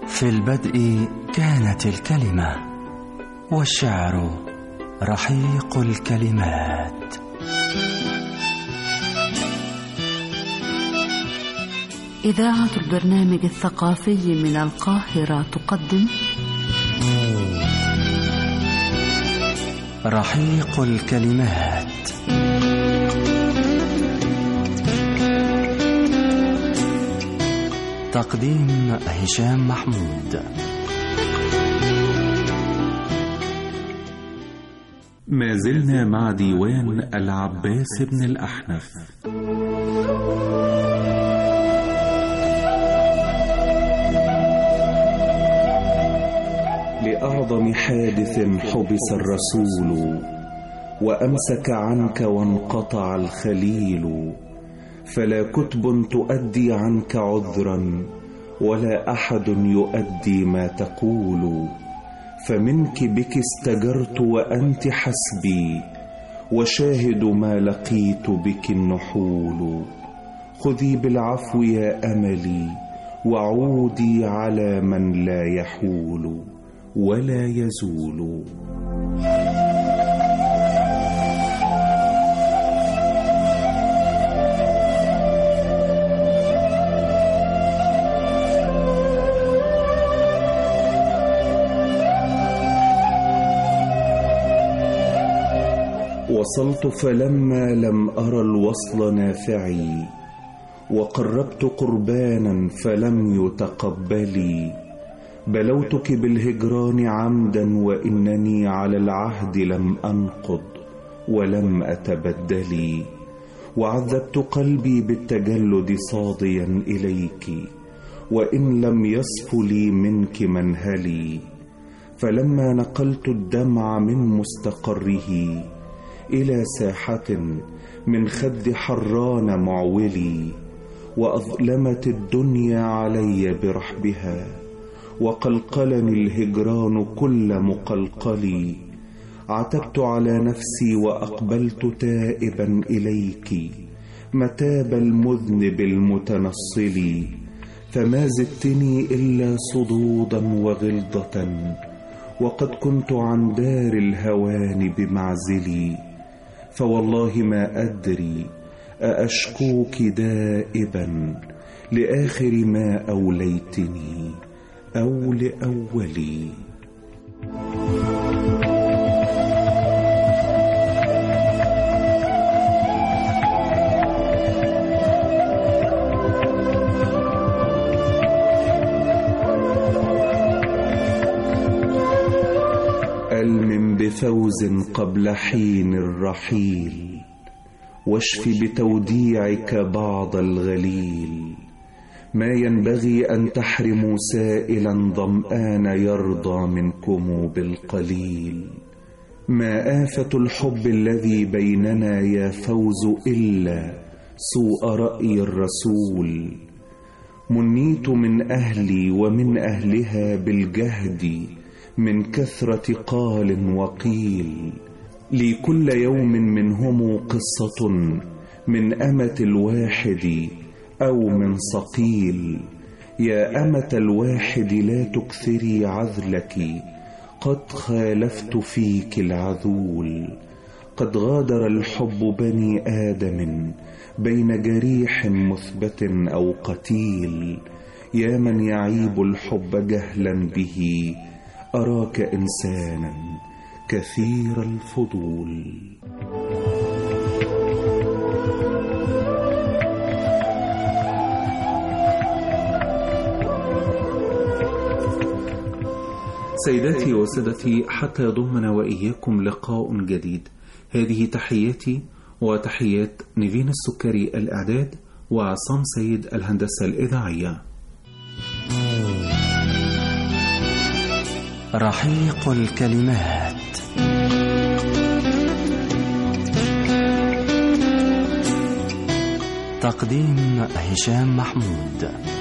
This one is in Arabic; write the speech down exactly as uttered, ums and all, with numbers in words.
في البدء كانت الكلمة، والشعر رحيق الكلمات. إذاعة البرنامج الثقافي من القاهرة تقدم رحيق الكلمات. تقديم هشام محمود. ما زلنا مع ديوان العباس بن الأحنف. لأعظم حادث حبس الرسول، وأمسك عنك وانقطع الخليل، فلا كتب تؤدي عنك عذرا، ولا أحد يؤدي ما تقول. فمنك بك استجرت وأنت حسبي، وشاهد ما لقيت بك النحول. خذي بالعفو يا أملي، وعودي على من لا يحول ولا يزول. وصلت فلما لم أرى الوصل نافعي، وقربت قربانا فلم يتقبلي. بلوتك بالهجران عمدا، وإنني على العهد لم أنقض ولم أتبدلي. وعذبت قلبي بالتجلد صاديا إليك، وإن لم يصف لي منك منهلي. فلما نقلت الدمع من مستقره إلى ساحة من خد حران معولي، وأظلمت الدنيا علي برحبها، وقلقلني الهجران كل مقلقلي. عتبت على نفسي وأقبلت تائبا إليك، متاب المذنب المتنصل. فما زدتني إلا صدودا وغلظة، وقد كنت عن دار الهوان بمعزلي. فوالله ما أدري أأشكوك دائبا لآخر ما أوليتني أو لأولي. ألم بفوز قبل حين الرحيل، واشف بتوديعك بعض الغليل. ما ينبغي أن تحرموا سائلا ظمآن يرضى منكم بالقليل. ما آفة الحب الذي بيننا يا فوز إلا سوء رأي الرسول. منيت من أهلي ومن أهلها بالجهد، من كثرة قال وقيل. لي كل يوم منهم قصة، من أمة الواحد أو من صقيل. يا أمة الواحد لا تكثري عذلك، قد خالفت فيك العذول. قد غادر الحب بني آدم بين جريح مثبت أو قتيل. يا من يعيب الحب جهلا به، أراك إنسانا كثير الفضول. سيداتي وسادتي، حتى يضمنا وإياكم لقاء جديد. هذه تحياتي وتحيات نيفين السكري الإعداد، وعصام سيد الهندسة الإذاعية. رحيق الكلمات. تقديم هشام محمود.